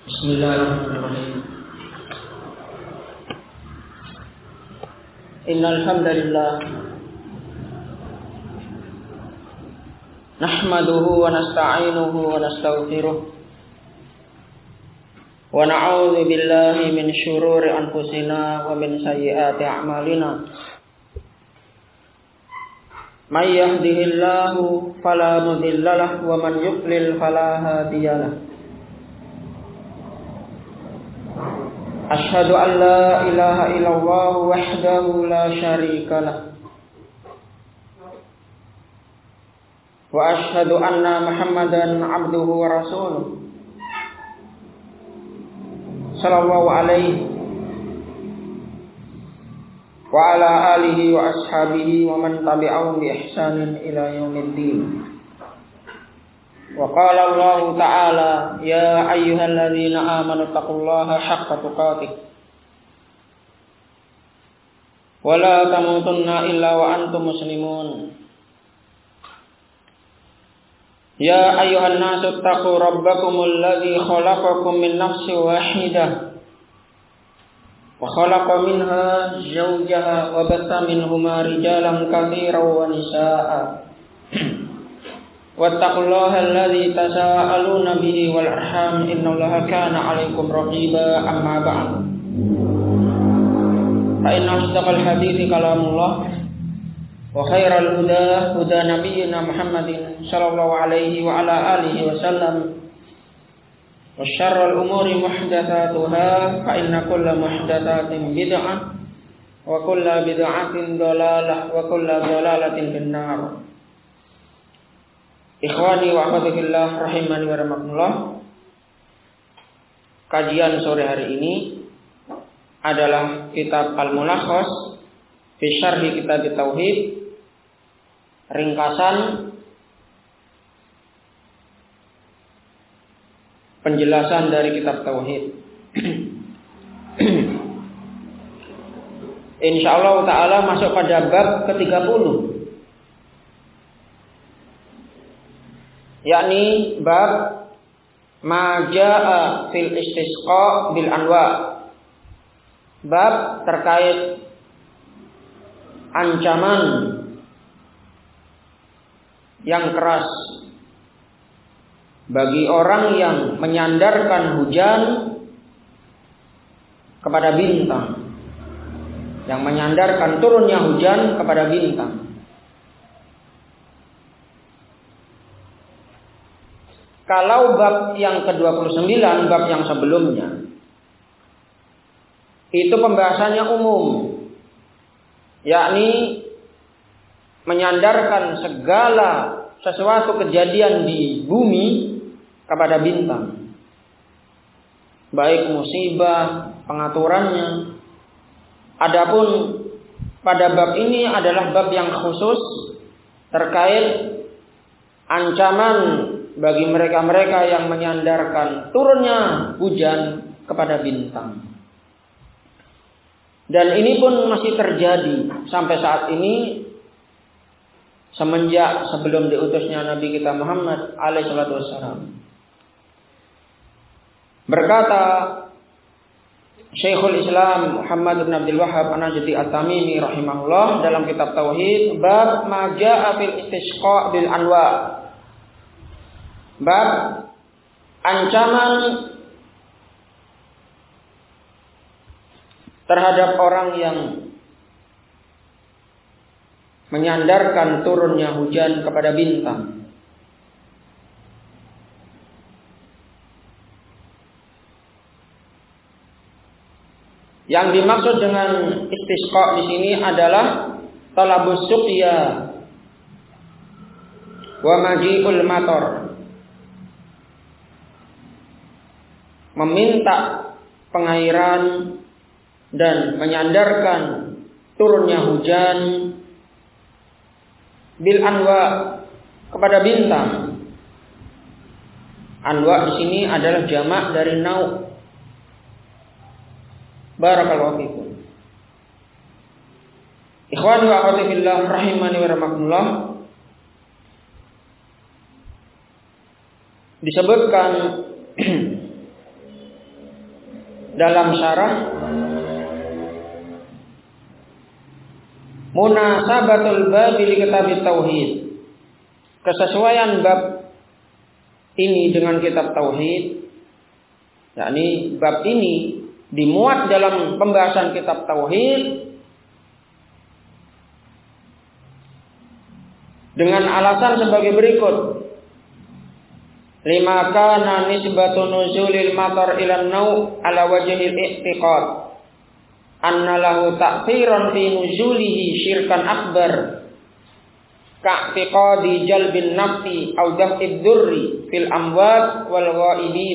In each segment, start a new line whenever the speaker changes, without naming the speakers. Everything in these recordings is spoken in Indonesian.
Bismillahirrahmanirrahim. Innal hamdalillah nahmaduhu wa nasta'inuhu wa nastaghfiruh wa na'udzu billahi min syururi anfusina wa min sayyiati a'malina. May yahdihillahu fala mudilla lahu wa man yudlil fala hadiya lahu. Asyhadu an la ilaha illallah wahdahu la syarika lah. Wa asyhadu anna Muhammadan abduhu wa rasuluh. Sallallahu alaihi wa ala alihi wa ashabihi wa man tabi'ahum bi ihsanin ila yaumiddin. Wa qala Allah ta'ala ya ayyuhalladzina amanu taqullaha haqqa tuqatih wa la tamutunna illa wa antum muslimun. Ya ayyuhan nasu taqu rabbakumul ladzi khalaqakum min nafsin wahidah wa khalaqa minha zawjaha wa batha minhuma rijalan katsiran wa nisaa'a. Wattaqullaha alladzi tasaaluna bihi wal arham innallaha kana 'alaikum raqiba. Amma ba'd. Fa inna asdaqal hadithi kalamullah wa khairal huda huda nabiyyina Muhammadin sallallahu alaihi wa ala alihi wasallam wa syarrul umuri muhdatsatuha fa inna kulla muhdatsatin bid'ah wa kulla bid'atin dhalalah wa kulla dhalalatin finnar. Ikhwani wa akhwati fillah rahimani wa rahmatullah. Kajian sore hari ini adalah kitab Al-Mulakhas fi Syarhi Kitab Tauhid, ringkasan penjelasan dari kitab tauhid. Insyaallah taala masuk pada bab ke-30, yakni bab ma jaa fil istisqa bil anwa. Bab terkait ancaman yang keras bagi orang yang menyandarkan hujan kepada bintang, yang menyandarkan turunnya hujan kepada bintang. Kalau bab yang ke-29, bab yang sebelumnya, itu pembahasannya umum, yakni menyandarkan segala sesuatu kejadian di bumi kepada bintang, baik musibah, pengaturannya. Adapun pada bab ini adalah bab yang khusus terkait ancaman bagi mereka-mereka yang menyandarkan turunnya hujan kepada bintang. Dan ini pun masih terjadi sampai saat ini, semenjak sebelum diutusnya Nabi kita Muhammad alaihi salatu wassalam. Berkata Syekhul Islam Muhammad bin Abdul Wahhab An-Najdi At-Tamimi rahimahullah dalam kitab Tauhid, bab ma jaa fil istisqa bil anwa. Bab ancaman terhadap orang yang menyandarkan turunnya hujan kepada bintang. Yang dimaksud dengan istisqa di sini adalah talabus suqya wa maji'ul matar. Meminta pengairan dan menyandarkan turunnya hujan bil anwa kepada bintang. Anwa di sini adalah jamak dari nau. Barakallahu fikum. Ikhwani wa akhwati fillah rahimani wa rahmatullah. Disebutkan dalam syarah Munasabatul bab li kitab tauhid. Kesesuaian bab ini dengan kitab tauhid, yakni bab ini dimuat dalam pembahasan kitab tauhid dengan alasan sebagai berikut. Lima kana nisbatu nuzulil matar ila nau ala wajhil i'tiqad anna lahu ta'thiran fi nuzulihi syirkan akbar ka'tiqadi jalbin nafsi aw daf'id durri fil amwat wal ghaibin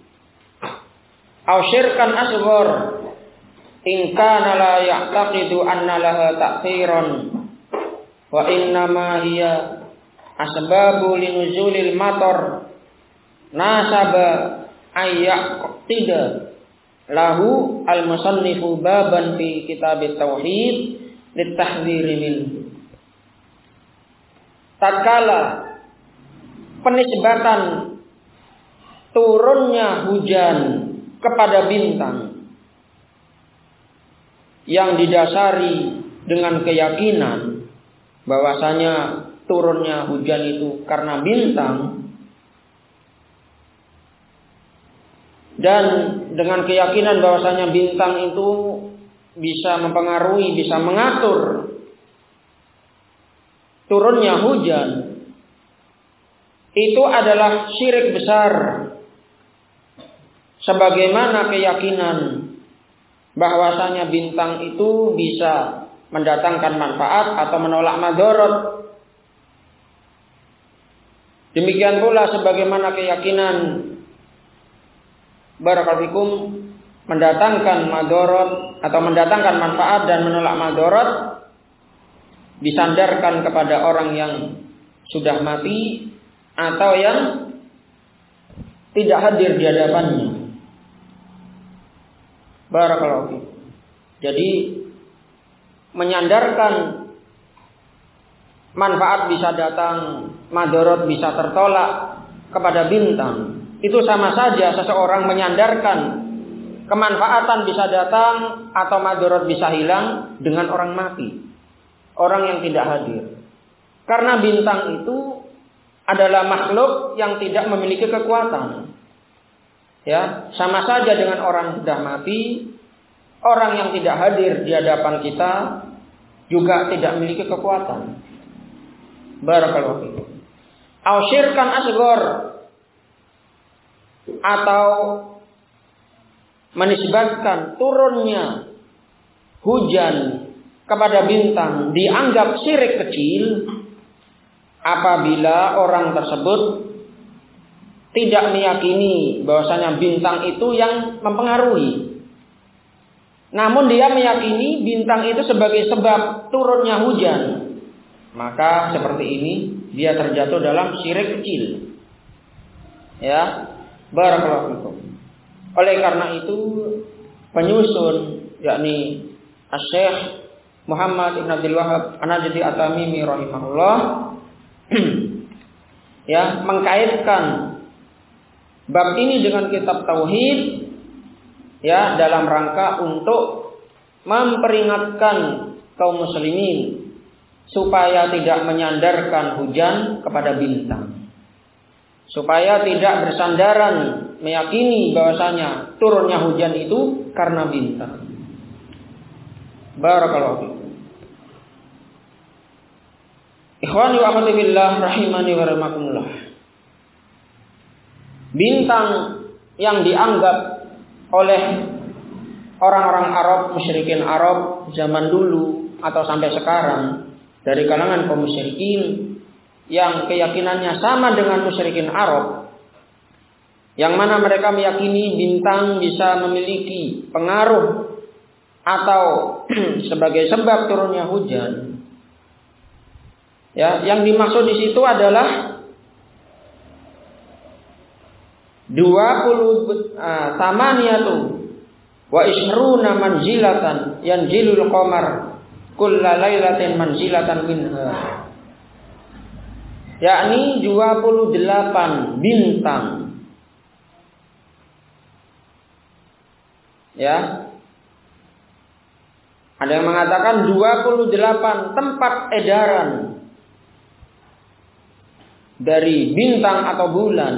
aw syirkan asghar in kana la ya'taqidu anna laha ta'thiran wa innama hiya asbabu linuzulil matar nasaba ayyaqtida lahu al-musannifu baban fi kitab tauhid litahdhiri minhu. Tatkala penisbatan turunnya hujan kepada bintang yang didasari dengan keyakinan bahwasanya turunnya hujan itu karena bintang, dan dengan keyakinan bahwasanya bintang itu bisa mempengaruhi, bisa mengatur turunnya hujan, itu adalah syirik besar. Sebagaimana keyakinan bahwasanya bintang itu bisa mendatangkan manfaat atau menolak madharat. Demikian pula sebagaimana keyakinan barakallahu fikum mendatangkan madharat atau mendatangkan manfaat dan menolak madharat disandarkan kepada orang yang sudah mati atau yang tidak hadir di hadapannya. Barakallahu fikum. Jadi menyandarkan manfaat bisa datang, madharat bisa tertolak kepada bintang, itu sama saja seseorang menyandarkan kemanfaatan bisa datang atau madharat bisa hilang dengan orang mati, orang yang tidak hadir. Karena bintang itu adalah makhluk yang tidak memiliki kekuatan. Ya, sama saja dengan orang sudah mati, orang yang tidak hadir di hadapan kita juga tidak memiliki kekuatan. Barakallahu fikum. Au syirkan asghar, atau menisbatkan turunnya hujan kepada bintang dianggap syirik kecil apabila orang tersebut tidak meyakini bahwasanya bintang itu yang mempengaruhi, namun dia meyakini bintang itu sebagai sebab turunnya hujan, maka seperti ini dia terjatuh dalam syirik kecil. Ya, barakallahu fikum. Oleh karena itu penyusun yakni Asy-Syaikh Muhammad Ibn Abdul Wahhab An-Najdi At-Tamimi rahimahullah ya mengkaitkan bab ini dengan kitab tauhid ya dalam rangka untuk memperingatkan kaum muslimin supaya tidak menyandarkan hujan kepada bintang, supaya tidak bersandaran meyakini bahwasanya turunnya hujan itu karena bintang. Barakallahu fikum. Ikhwani wa akhwati fillah rahimani wa rahimakumullah. Bintang yang dianggap oleh orang-orang Arab, musyrikin Arab zaman dulu atau sampai sekarang dari kalangan kaum musyrikin yang keyakinannya sama dengan musyrikin Arab, yang mana mereka meyakini bintang bisa memiliki pengaruh atau sebagai sebab turunnya hujan. Ya, yang dimaksud di situ adalah 20 wa ishruna manzilatan yanzilul qamar kulla lailatin manzilatan minha. Yakni 28 bintang Ya. Ada yang mengatakan 28 tempat edaran dari bintang atau bulan.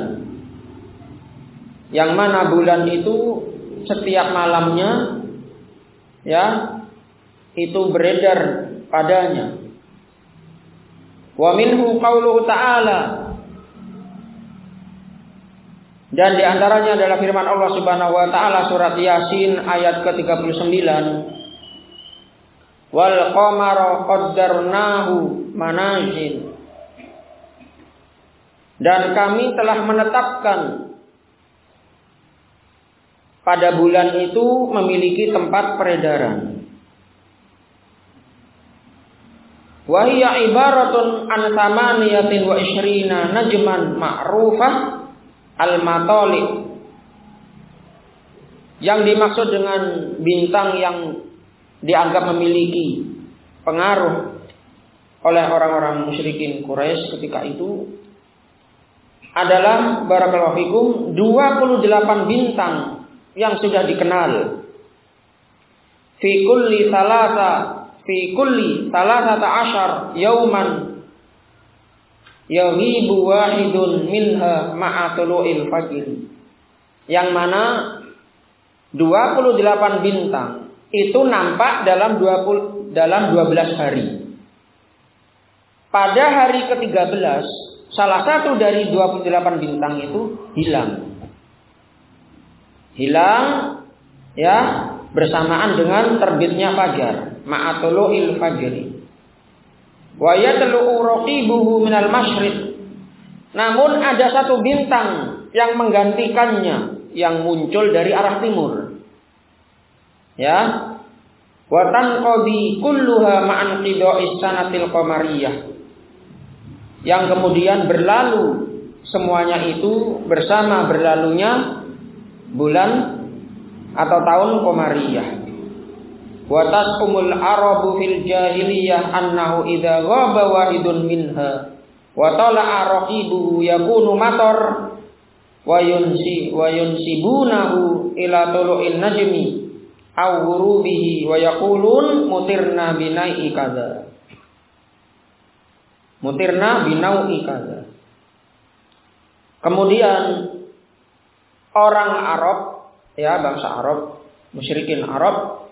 Yang mana bulan itu setiap malamnya ya itu beredar padanya. Wa minhu qauluhu ta'ala, dan di antaranya adalah firman Allah Subhanahu wa taala surat Yasin ayat ke-39, wal qamara qaddarnahu manazil, dan kami telah menetapkan pada bulan itu memiliki tempat peredaran. Wa hiya ibaratun an thamaniyatin wa ishrina najman ma'rufah al-matali'. Yang dimaksud dengan bintang yang dianggap memiliki pengaruh oleh orang-orang musyrikin Quraisy ketika itu adalah barakallahu fikum 28 bintang yang sudah dikenal. Fi kulli salasata asyar yauman yaghibu wahidun minha ma'a tulu'il fajr. Yang mana 28 bintang itu nampak dalam 12 hari. Pada hari ke-13 salah satu dari 28 bintang itu hilang ya bersamaan dengan terbitnya fajar, ma'atulu'il fajri. Wa yatlu'u raqibuhu minal masyriq. Namun ada satu bintang yang menggantikannya yang muncul dari arah timur. Ya. Wa tanqadi kulluha ma'an qida'is sanatil qamariyah. Yang kemudian berlalu semuanya itu bersama berlalunya bulan atau tahun Qamariyah. Wa tasumul arabu fil jahiliyah annahu idza ghaba wahidun minha wa tala'a raqibuhu yakunu matar wa yunsibunahu ila tulu'in najmi aw ghurubihi wa yaqulun mutirna binai kadza. Mutirna binau'i kadza. Kemudian orang Arab, ya bangsa Arab, musyrikin Arab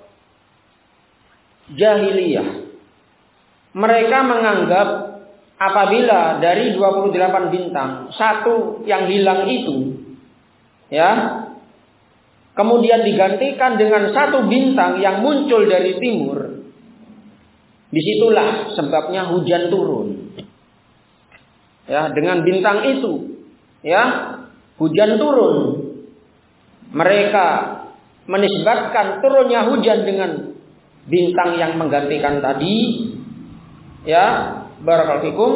jahiliyah, mereka menganggap apabila dari 28 bintang satu yang hilang itu ya kemudian digantikan dengan satu bintang yang muncul dari timur, disitulah sebabnya hujan turun. Ya, dengan bintang itu ya hujan turun. Mereka menisbatkan turunnya hujan dengan bintang yang menggantikan tadi. Ya, barakallahu fikum.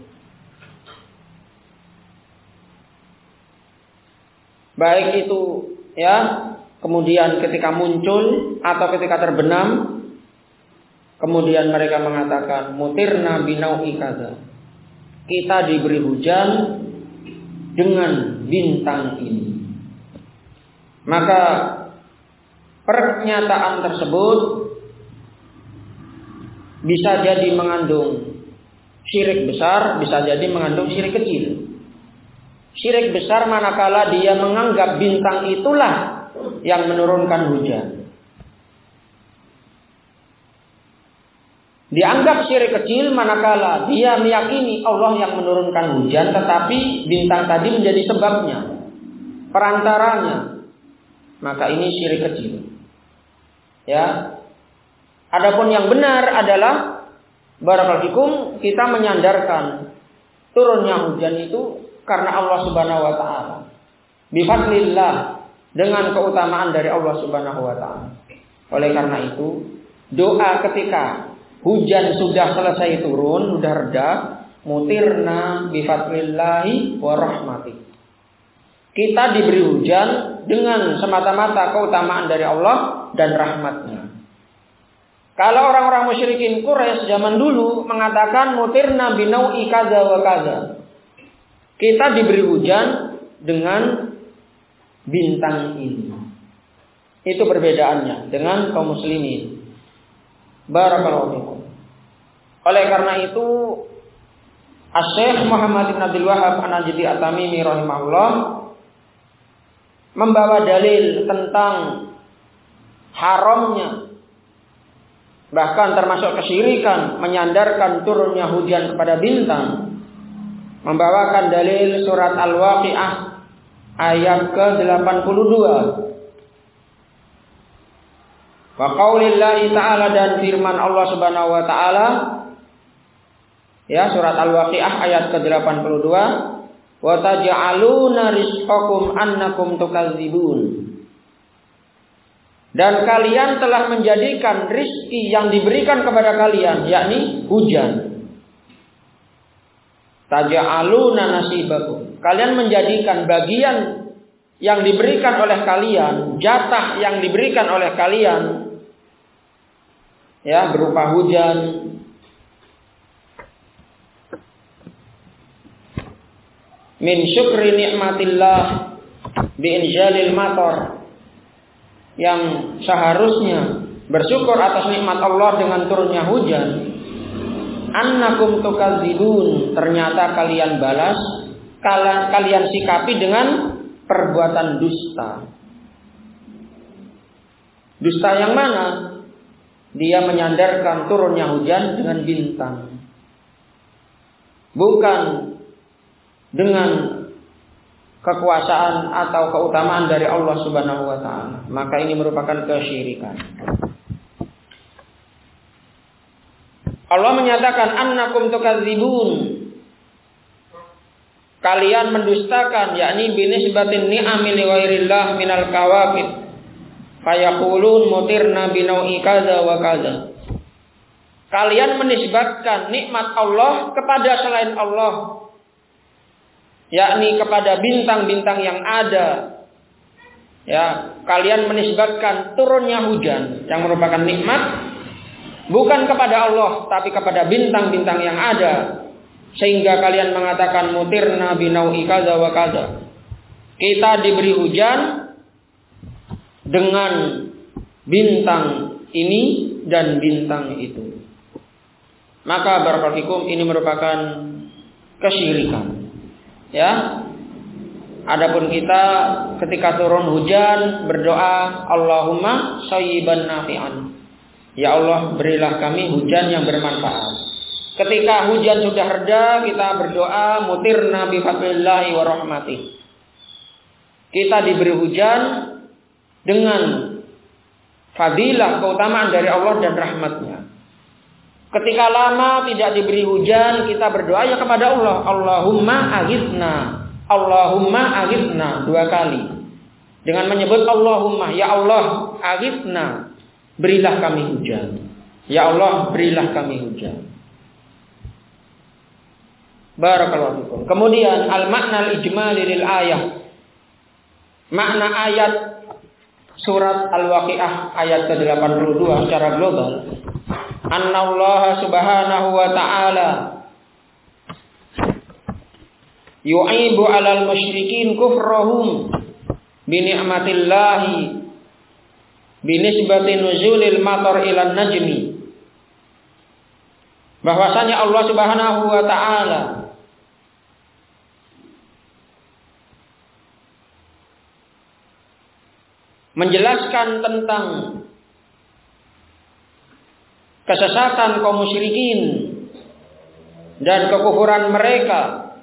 Baik itu ya, kemudian ketika muncul atau ketika terbenam, kemudian mereka mengatakan mutirna binau'i kadza. Kita diberi hujan dengan bintang ini. Maka pernyataan tersebut bisa jadi mengandung syirik besar, bisa jadi mengandung syirik kecil. Syirik besar manakala dia menganggap bintang itulah yang menurunkan hujan. Dianggap syirik kecil manakala dia meyakini Allah yang menurunkan hujan, tetapi bintang tadi menjadi sebabnya, perantaranya. Maka ini syirik kecil. Ya. Adapun yang benar adalah barakallahu fikum, kita menyandarkan turunnya hujan itu karena Allah Subhanahu wa taala. Bifadlillah, dengan keutamaan dari Allah Subhanahu wa taala. Oleh karena itu, doa ketika hujan sudah selesai turun, sudah reda, mutirna bifadlillahi wa rahmatih. Kita diberi hujan dengan semata-mata keutamaan dari Allah dan rahmatnya. Kalau orang-orang musyrikin Quraisy zaman dulu mengatakan mutirna binau'i kadza wa kadza. Kita diberi hujan dengan bintang ini. Itu perbedaannya dengan kaum muslimin. Barakallahu fikum. Oleh karena itu, Asy-Syaikh Muhammad bin Abdul Wahhab An-Najdi At-Tamimi rahimahullah membawa dalil tentang haramnya, bahkan termasuk kesyirikan, menyandarkan turunnya hujan kepada bintang. Membawakan dalil surat Al-Waqi'ah ayat ke-82. Wa qaulillahi ta'ala, dan firman Allah Subhanahu wa taala, ya, surat Al-Waqi'ah ayat ke-82, wa taj'aluna rizqakum annakum tukadzibun. Dan kalian telah menjadikan rizki yang diberikan kepada kalian, yakni hujan. Taj'aluna nasibakum. Kalian menjadikan bagian yang diberikan oleh kalian, jatah yang diberikan oleh kalian, ya, berupa hujan, min syukri nikmatillah bi'injalil matar, yang seharusnya bersyukur atas nikmat Allah dengan turunnya hujan. Annakum tukadzibun, ternyata kalian balas, kalian sikapi dengan perbuatan dusta. Dusta yang mana? Dia menyandarkan turunnya hujan dengan bintang, bukan dengan kekuasaan atau keutamaan dari Allah Subhanahu wa taala. Maka ini merupakan kesyirikan. Allah menyatakan annakum tukadzibun, kalian mendustakan, yakni binisbatin ni'ami li ghairillah minal kawakib fayaqulun mutirna binau'i kaza wa kaza. Kalian menisbatkan nikmat Allah kepada selain Allah, yakni kepada bintang-bintang yang ada. Ya, kalian menisbatkan turunnya hujan yang merupakan nikmat bukan kepada Allah, tapi kepada bintang-bintang yang ada. Sehingga kalian mengatakan mutirna binau'i kaza wa kaza. Kita diberi hujan dengan bintang ini dan bintang itu. Maka barakallahu fikum, ini merupakan kesyirikan. Ya. Adapun kita ketika turun hujan berdoa, Allahumma shayyiban nafi'an. Ya Allah, berilah kami hujan yang bermanfaat. Ketika hujan sudah reda, kita berdoa mutirna bi fadlillahi wa rahmatih. Kita diberi hujan dengan fadilah, keutamaan dari Allah dan rahmatnya. Ketika lama tidak diberi hujan, kita berdoa ya kepada Allah, Allahumma aghithna. Allahumma aghithna 2 kali. Dengan menyebut Allahumma, ya Allah, aghithna, berilah kami hujan. Ya Allah, berilah kami hujan. Barakallahu fikum. Kemudian al-makna al-ijmali lil ayah. Makna ayat surat Al-Waqi'ah ayat ke-82 secara global. Annallaha subhanahu wa ta'ala yu'ibu 'alal musyrikin kufrahum bi ni'matillahi binisbati nuzulil matar ilan najmi. Bahwasanya Allah Subhanahu wa ta'ala menjelaskan tentang kesesatan kaum musyrikin dan kekufuran mereka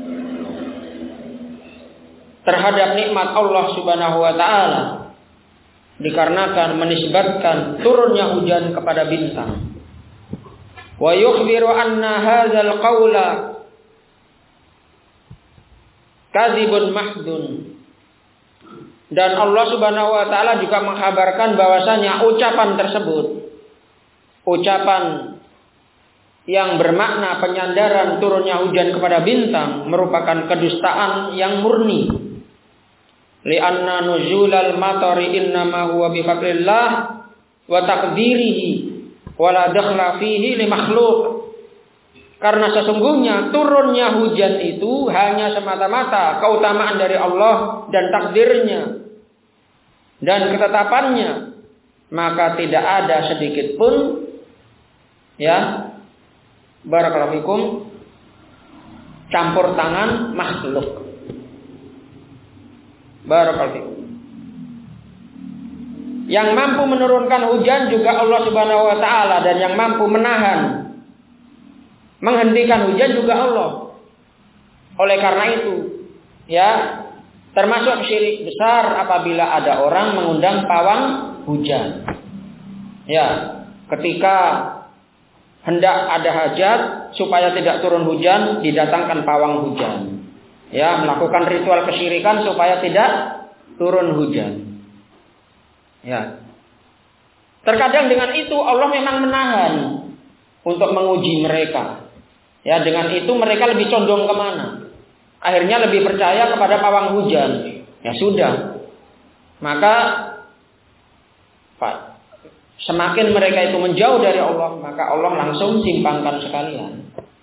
terhadap nikmat Allah Subhanahu wa ta'ala dikarenakan menisbatkan turunnya hujan kepada bintang. Wa yukhbiru anna hadzal qaula kadzibun mahdun. Dan Allah Subhanahu wa ta'ala juga menghabarkan bahwasanya ucapan tersebut, ucapan yang bermakna penyandaran turunnya hujan kepada bintang, merupakan kedustaan yang murni. Li'anna nuzulal matari innama huwa bi fadlillah wa taqdirihi wa la dakhla fihi li makhluk. Karena sesungguhnya turunnya hujan itu hanya semata-mata keutamaan dari Allah dan takdirnya. dan ketetapannya, maka tidak ada sedikit pun barakallahu fikum campur tangan makhluk. Barakallahu fikum. Yang mampu menurunkan hujan juga Allah Subhanahu wa taala, dan yang mampu menahan menghentikan hujan juga Allah. Oleh karena itu, termasuk syirik besar apabila ada orang mengundang pawang hujan. Ketika hendak ada hajat supaya tidak turun hujan, didatangkan pawang hujan. Melakukan ritual kesyirikan supaya tidak turun hujan. Terkadang dengan itu Allah memang menahan untuk menguji mereka. Dengan itu mereka lebih condong kemana? Akhirnya lebih percaya kepada pawang hujan. Ya sudah. Maka semakin mereka itu menjauh dari Allah, maka Allah langsung simpangkan sekalian.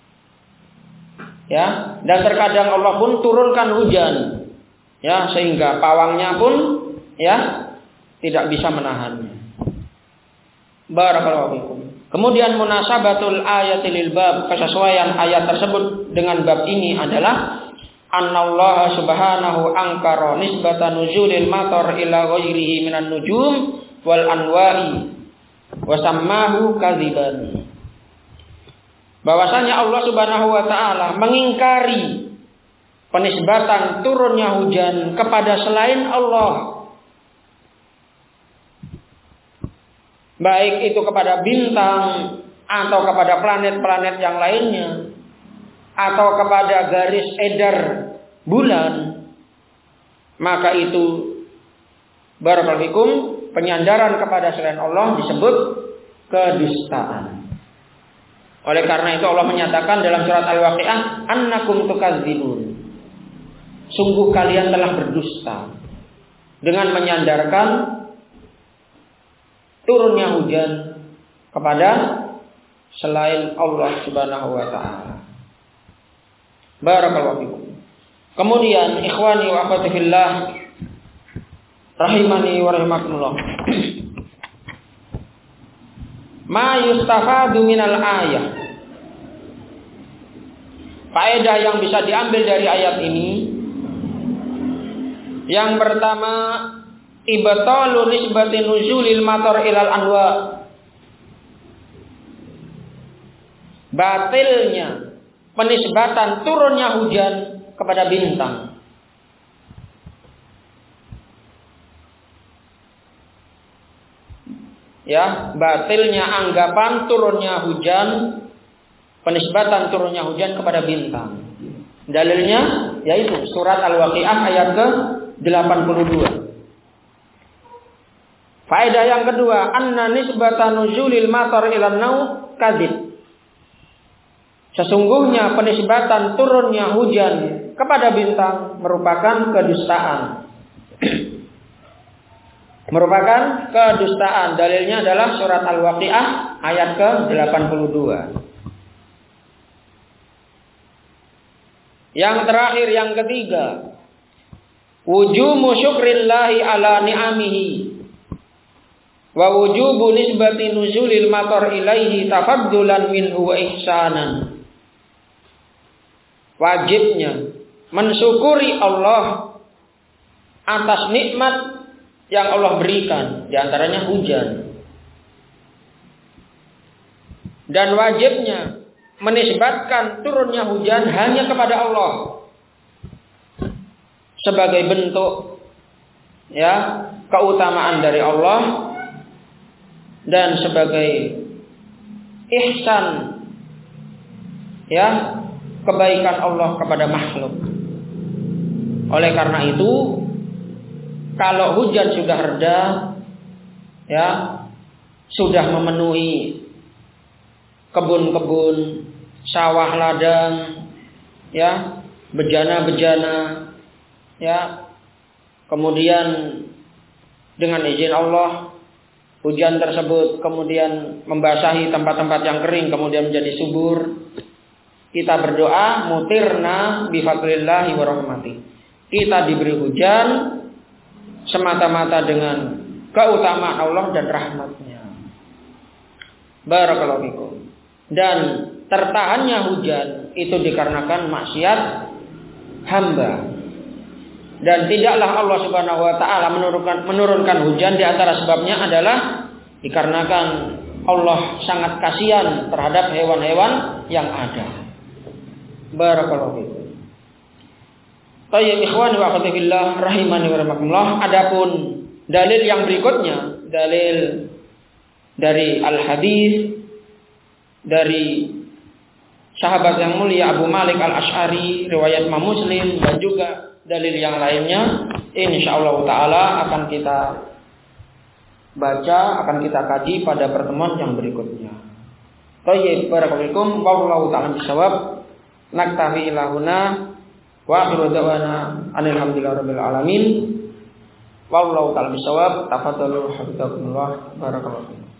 Dan terkadang Allah pun turunkan hujan. Sehingga pawangnya pun tidak bisa menahannya. Barakallahu fikum. Kemudian munasabatul ayati lil bab, kesesuaian ayat tersebut dengan bab ini adalah annallaha subhanahu angkara nisbatan nuzulil matar ila ghairihi minan nujum wal anwa'i wa sammahu kadziban. Bahwasanya Allah Subhanahu wa taala mengingkari penisbatan turunnya hujan kepada selain Allah, baik itu kepada bintang atau kepada planet-planet yang lainnya, atau kepada garis edar bulan, maka itu barakallahu fikum penyandaran kepada selain Allah disebut kedustaan. Oleh karena itu Allah menyatakan dalam surat Al-Waqiah, annakum tukadzibun. Sungguh kalian telah berdusta dengan menyandarkan turunnya hujan kepada selain Allah Subhanahu wa taala. Barakallahu fikum. Kemudian ikhwani wa akhwati fillah rahimani wa rahimakumullah. Ma yustafadu minal ayah. Faedah yang bisa diambil dari ayat ini, yang pertama, ibtalu nisbati nuzulil matar ilal anwa. Batilnya penisbatan turunnya hujan kepada bintang. Batilnya anggapan turunnya hujan, penisbatan turunnya hujan kepada bintang. Dalilnya yaitu surat Al-Waqiah ayat ke-82. Faedah yang kedua, anna nisbatan nuzulil matar ilan nau kadzib. Sesungguhnya penisbatan turunnya hujan kepada bintang merupakan kedustaan. Merupakan kedustaan. Dalilnya adalah surat Al-Waqiah ayat ke-82. Yang terakhir, yang ketiga, wujubu syukrillahi ala ni'amihi wa wujubu nisbati nuzulil matar ilaihi tafaddulan minhu wa ihsanan. Wajibnya mensyukuri Allah atas nikmat yang Allah berikan, diantaranya hujan. Dan wajibnya menisbatkan turunnya hujan hanya kepada Allah sebagai bentuk keutamaan dari Allah dan sebagai ihsan kebaikan Allah kepada makhluk. Oleh karena itu, kalau hujan sudah reda, sudah memenuhi kebun-kebun, sawah ladang, bejana-bejana, kemudian dengan izin Allah, hujan tersebut kemudian membasahi tempat-tempat yang kering, kemudian menjadi subur. Kita berdoa, mutirna bi fadlillahi wa rahmati. Kita diberi hujan semata-mata dengan keutamaan Allah dan rahmatnya. Barakallahu fikum. Dan tertahannya hujan itu dikarenakan maksiat hamba. Dan tidaklah Allah Subhanahu wa taala menurunkan hujan, di antara sebabnya adalah dikarenakan Allah sangat kasihan terhadap hewan-hewan yang ada. Barakallahu fikum. Tayyib ikhwani wa akhwati fillah rahimani wa rahimakumullah. Adapun dalil yang berikutnya, dalil dari al-hadis dari sahabat yang mulia Abu Malik Al-Asy'ari, riwayat Imam Muslim, dan juga dalil yang lainnya, insyaallah taala akan kita baca, akan kita kaji pada pertemuan yang berikutnya. Tayyib, barakallahu fikum, wallahu ta'ala bisawab. Naktafi ilahuna wa akhiru da'wana alhamdulillahirabbil alamin. Wallahu ta'ala bisawab. Tafadhalu hafizakumullah. Barakallahu fikum.